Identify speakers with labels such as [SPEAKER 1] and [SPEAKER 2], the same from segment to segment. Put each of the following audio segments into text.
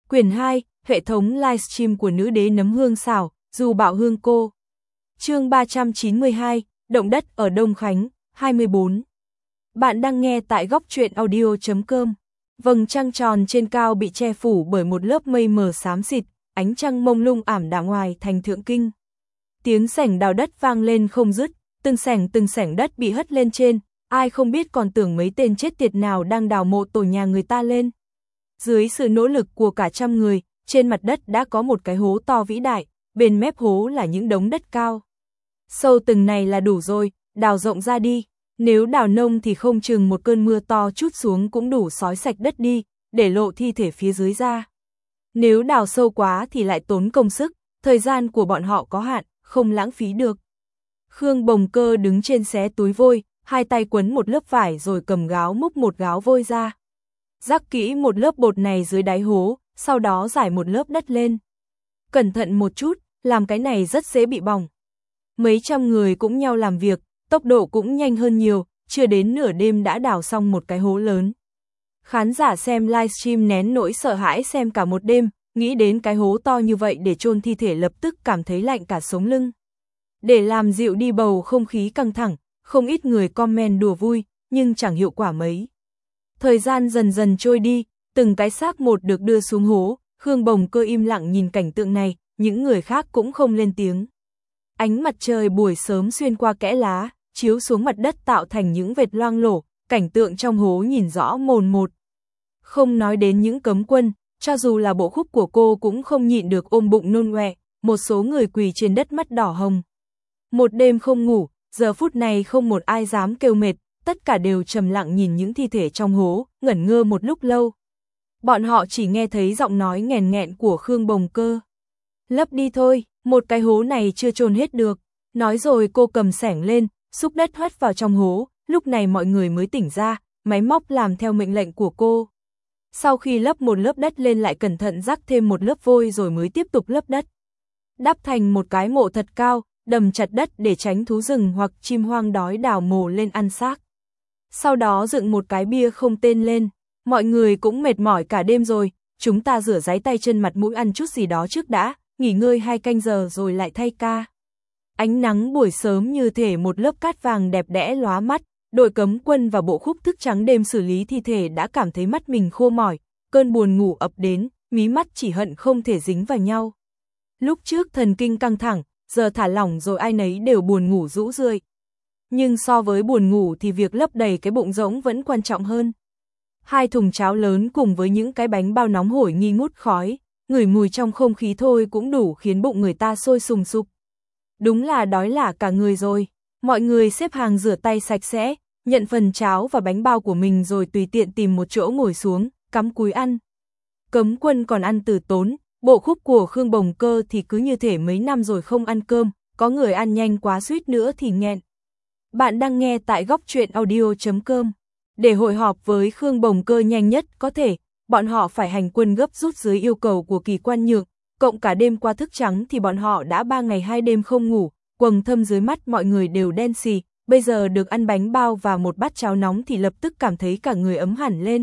[SPEAKER 1] Quyển 2, hệ thống livestream của nữ đế nấm hương xảo, dù bạo hương cô. Chương 392, động đất ở Đông Khánh, 24. Bạn đang nghe tại góc truyện audio.com. Vầng trăng tròn trên cao bị che phủ bởi một lớp mây mờ xám xịt, ánh trăng mông lung ảm đạm ngoài thành Thượng Kinh. Tiếng sẻng đào đất vang lên không dứt, từng sẻng đất bị hất lên trên, ai không biết còn tưởng mấy tên chết tiệt nào đang đào mộ tổ nhà người ta lên. Dưới sự nỗ lực của cả trăm người, trên mặt đất đã có một cái hố to vĩ đại, bên mép hố là những đống đất cao. Sâu từng này là đủ rồi, đào rộng ra đi, nếu đào nông thì không chừng một cơn mưa to trút xuống cũng đủ xói sạch đất đi, để lộ thi thể phía dưới ra. Nếu đào sâu quá thì lại tốn công sức, thời gian của bọn họ có hạn, không lãng phí được. Khương Bồng Cơ đứng trên xé túi vôi, hai tay quấn một lớp vải rồi cầm gáo múc một gáo vôi ra. Rắc kỹ một lớp bột này dưới đáy hố, sau đó rải một lớp đất lên. Cẩn thận một chút, làm cái này rất dễ bị bỏng. Mấy trăm người cũng nhau làm việc, tốc độ cũng nhanh hơn nhiều, chưa đến nửa đêm đã đào xong một cái hố lớn. Khán giả xem livestream nén nỗi sợ hãi xem cả một đêm, nghĩ đến cái hố to như vậy để chôn thi thể lập tức cảm thấy lạnh cả sống lưng. Để làm dịu đi bầu không khí căng thẳng, không ít người comment đùa vui, nhưng chẳng hiệu quả mấy. Thời gian dần dần trôi đi, từng cái xác một được đưa xuống hố, Khương Bồng Cơ im lặng nhìn cảnh tượng này, những người khác cũng không lên tiếng. Ánh mặt trời buổi sớm xuyên qua kẽ lá, chiếu xuống mặt đất tạo thành những vệt loang lổ, cảnh tượng trong hố nhìn rõ mồn một. Không nói đến những cấm quân, cho dù là bộ khúc của cô cũng không nhịn được ôm bụng nôn ọe, một số người quỳ trên đất mắt đỏ hồng. Một đêm không ngủ, giờ phút này không một ai dám kêu mệt, tất cả đều trầm lặng nhìn những thi thể trong hố, ngẩn ngơ một lúc lâu. Bọn họ chỉ nghe thấy giọng nói nghèn nghẹn của Khương Bồng Cơ. Lấp đi thôi, một cái hố này chưa chôn hết được. Nói rồi cô cầm xẻng lên, xúc đất hất vào trong hố, lúc này mọi người mới tỉnh ra, máy móc làm theo mệnh lệnh của cô. Sau khi lấp một lớp đất lên lại cẩn thận rắc thêm một lớp vôi rồi mới tiếp tục lấp đất. Đắp thành một cái mộ thật cao, đầm chặt đất để tránh thú rừng hoặc chim hoang đói đào mồ lên ăn xác. Sau đó dựng một cái bia không tên lên, mọi người cũng mệt mỏi cả đêm rồi, chúng ta rửa ráy tay chân mặt mũi ăn chút gì đó trước đã, nghỉ ngơi 2 canh giờ rồi lại thay ca. Ánh nắng buổi sớm như thể một lớp cát vàng đẹp đẽ lóa mắt, đội cấm quân và bộ khúc thức trắng đêm xử lý thi thể đã cảm thấy mắt mình khô mỏi, cơn buồn ngủ ập đến, mí mắt chỉ hận không thể dính vào nhau. Lúc trước thần kinh căng thẳng, giờ thả lỏng rồi ai nấy đều buồn ngủ rũ rượi. Nhưng so với buồn ngủ thì việc lấp đầy cái bụng rỗng vẫn quan trọng hơn. 2 thùng cháo lớn cùng với những cái bánh bao nóng hổi nghi ngút khói, ngửi mùi trong không khí thôi cũng đủ khiến bụng người ta sôi sùng sục. Đúng là đói lả cả người rồi. Mọi người xếp hàng rửa tay sạch sẽ, nhận phần cháo và bánh bao của mình rồi tùy tiện tìm một chỗ ngồi xuống, cắm cúi ăn. Cấm quân còn ăn từ tốn, bộ khúc của Khương Bồng Cơ thì cứ như thể mấy năm rồi không ăn cơm, có người ăn nhanh quá suýt nữa thì nghẹn. Bạn đang nghe tại góc truyện audio.com. Để hội họp với Khương Bồng Cơ nhanh nhất có thể, bọn họ phải hành quân gấp rút dưới yêu cầu của Kỳ Quan Nhượng, cộng cả đêm qua thức trắng thì bọn họ đã 3 ngày 2 đêm không ngủ, quầng thâm dưới mắt mọi người đều đen xì, bây giờ được ăn bánh bao và một bát cháo nóng thì lập tức cảm thấy cả người ấm hẳn lên.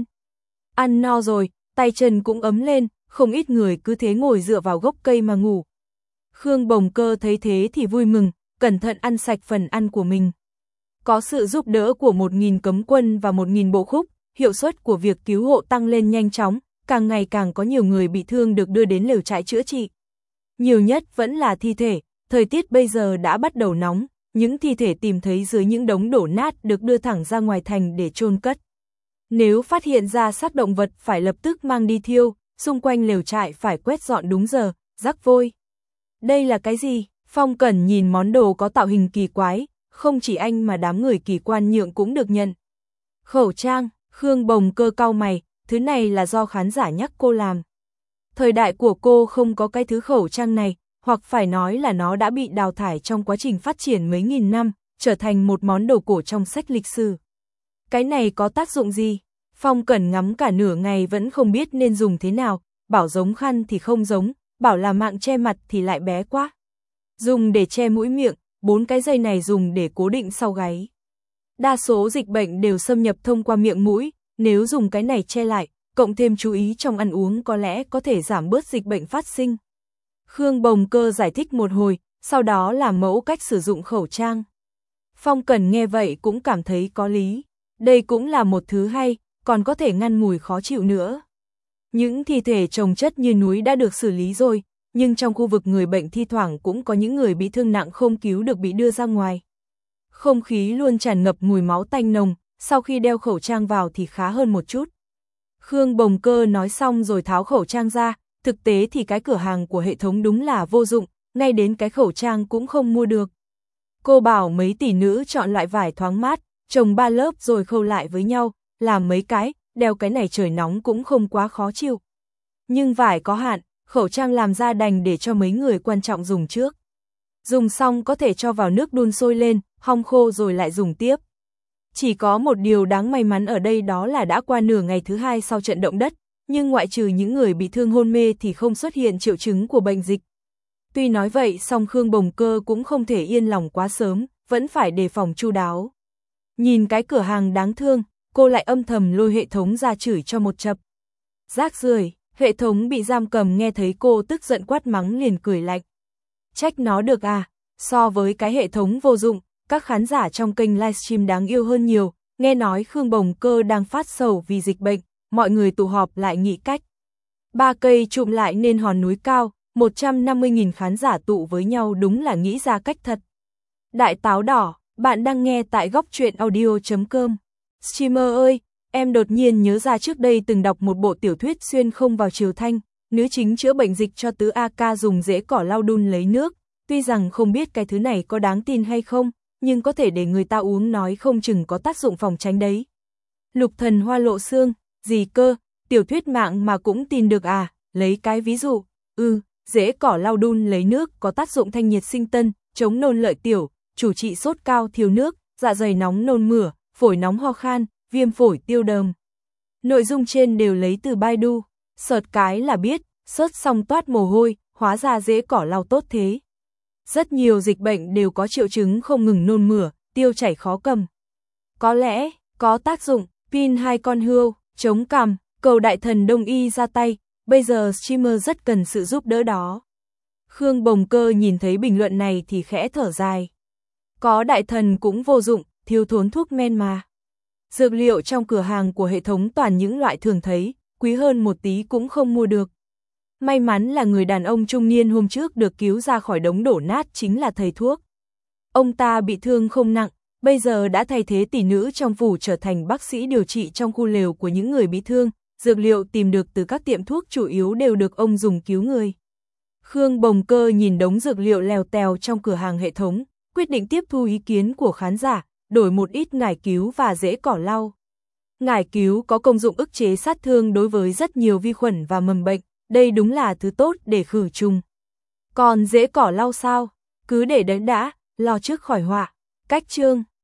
[SPEAKER 1] Ăn no rồi, tay chân cũng ấm lên, không ít người cứ thế ngồi dựa vào gốc cây mà ngủ. Khương Bồng Cơ thấy thế thì vui mừng, cẩn thận ăn sạch phần ăn của mình. Có sự giúp đỡ của 1.000 cấm quân và 1.000 bộ khúc, hiệu suất của việc cứu hộ tăng lên nhanh chóng, càng ngày càng có nhiều người bị thương được đưa đến lều trại chữa trị. Nhiều nhất vẫn là thi thể, thời tiết bây giờ đã bắt đầu nóng, những thi thể tìm thấy dưới những đống đổ nát được đưa thẳng ra ngoài thành để chôn cất. Nếu phát hiện ra xác động vật phải lập tức mang đi thiêu, xung quanh lều trại phải quét dọn đúng giờ, rắc vôi. Đây là cái gì? Phong Cẩn nhìn món đồ có tạo hình kỳ quái, không chỉ anh mà đám người Kỳ Quan Nhượng cũng được nhận. Khẩu trang, Khương Bồng Cơ cau mày, thứ này là do khán giả nhắc cô làm. Thời đại của cô không có cái thứ khẩu trang này, hoặc phải nói là nó đã bị đào thải trong quá trình phát triển mấy nghìn năm, trở thành một món đồ cổ trong sách lịch sử. Cái này có tác dụng gì? Phong Cẩn ngắm cả nửa ngày vẫn không biết nên dùng thế nào, bảo giống khăn thì không giống, bảo là mạng che mặt thì lại bé quá. Dùng để che mũi miệng, 4 cái dây này dùng để cố định sau gáy. Đa số dịch bệnh đều xâm nhập thông qua miệng mũi, nếu dùng cái này che lại, cộng thêm chú ý trong ăn uống có lẽ có thể giảm bớt dịch bệnh phát sinh. Khương Bồng Cơ giải thích một hồi, sau đó làm mẫu cách sử dụng khẩu trang. Phong Cẩn nghe vậy cũng cảm thấy có lý. Đây cũng là một thứ hay, còn có thể ngăn mùi khó chịu nữa. Những thi thể chồng chất như núi đã được xử lý rồi, nhưng trong khu vực người bệnh thi thoảng cũng có những người bị thương nặng không cứu được bị đưa ra ngoài. Không khí luôn tràn ngập mùi máu tanh nồng, sau khi đeo khẩu trang vào thì khá hơn một chút. Khương Bồng Cơ nói xong rồi tháo khẩu trang ra, thực tế thì cái cửa hàng của hệ thống đúng là vô dụng, ngay đến cái khẩu trang cũng không mua được. Cô bảo mấy tỷ nữ chọn loại vải thoáng mát, trồng 3 lớp rồi khâu lại với nhau, làm mấy cái, đeo cái này trời nóng cũng không quá khó chịu. Nhưng vải có hạn, khẩu trang làm ra đành để cho mấy người quan trọng dùng trước. Dùng xong có thể cho vào nước đun sôi lên, hong khô rồi lại dùng tiếp. Chỉ có một điều đáng may mắn ở đây đó là đã qua nửa ngày thứ 2 sau trận động đất, nhưng ngoại trừ những người bị thương hôn mê thì không xuất hiện triệu chứng của bệnh dịch. Tuy nói vậy song Khương Bồng Cơ cũng không thể yên lòng quá sớm, vẫn phải đề phòng chu đáo. Nhìn cái cửa hàng đáng thương, cô lại âm thầm lôi hệ thống ra chửi cho một chập. Rác rưởi, hệ thống bị giam cầm nghe thấy cô tức giận quát mắng liền cười lạnh. Trách nó được à, so với cái hệ thống vô dụng, các khán giả trong kênh livestream đáng yêu hơn nhiều, nghe nói Khương Bồng Cơ đang phát sầu vì dịch bệnh, mọi người tụ họp lại nghĩ cách. 3 cây chụm lại nên hòn núi cao, 150.000 khán giả tụ với nhau đúng là nghĩ ra cách thật. Đại táo đỏ, bạn đang nghe tại góc truyện audio.com. Streamer ơi, em đột nhiên nhớ ra trước đây từng đọc một bộ tiểu thuyết xuyên không vào chiều thanh, nữ chính chữa bệnh dịch cho tứ A Ca dùng rễ cỏ lau đun lấy nước, tuy rằng không biết cái thứ này có đáng tin hay không, nhưng có thể để người ta uống nói không chừng có tác dụng phòng tránh đấy. Lục Thần Hoa lộ xương, gì cơ, tiểu thuyết mạng mà cũng tin được à, lấy cái ví dụ, rễ cỏ lau đun lấy nước có tác dụng thanh nhiệt sinh tân, chống nôn lợi tiểu, chủ trị sốt cao thiếu nước, dạ dày nóng nôn mửa, phổi nóng ho khan, viêm phổi tiêu đờm. Nội dung trên đều lấy từ Baidu, search cái là biết, search xong toát mồ hôi, hóa ra rễ cỏ lau tốt thế. Rất nhiều dịch bệnh đều có triệu chứng không ngừng nôn mửa, tiêu chảy khó cầm. Có lẽ, có tác dụng, pin 2 con hươu, chống cằm, cầu đại thần Đông y ra tay, bây giờ streamer rất cần sự giúp đỡ đó. Khương Bồng Cơ nhìn thấy bình luận này thì khẽ thở dài. Có đại thần cũng vô dụng, thiếu thốn thuốc men mà. Dược liệu trong cửa hàng của hệ thống toàn những loại thường thấy, quý hơn một tí cũng không mua được. May mắn là người đàn ông trung niên hôm trước được cứu ra khỏi đống đổ nát chính là thầy thuốc. Ông ta bị thương không nặng, bây giờ đã thay thế tỷ nữ trong phủ trở thành bác sĩ điều trị trong khu lều của những người bị thương, dược liệu tìm được từ các tiệm thuốc chủ yếu đều được ông dùng cứu người. Khương Bồng Cơ nhìn đống dược liệu lèo tèo trong cửa hàng hệ thống, quyết định tiếp thu ý kiến của khán giả, đổi một ít ngải cứu và rễ cỏ lau. Ngải cứu có công dụng ức chế sát thương đối với rất nhiều vi khuẩn và mầm bệnh, đây đúng là thứ tốt để khử trùng. Còn rễ cỏ lau sao? Cứ để đấy đã, lo trước khỏi họa. Cách chương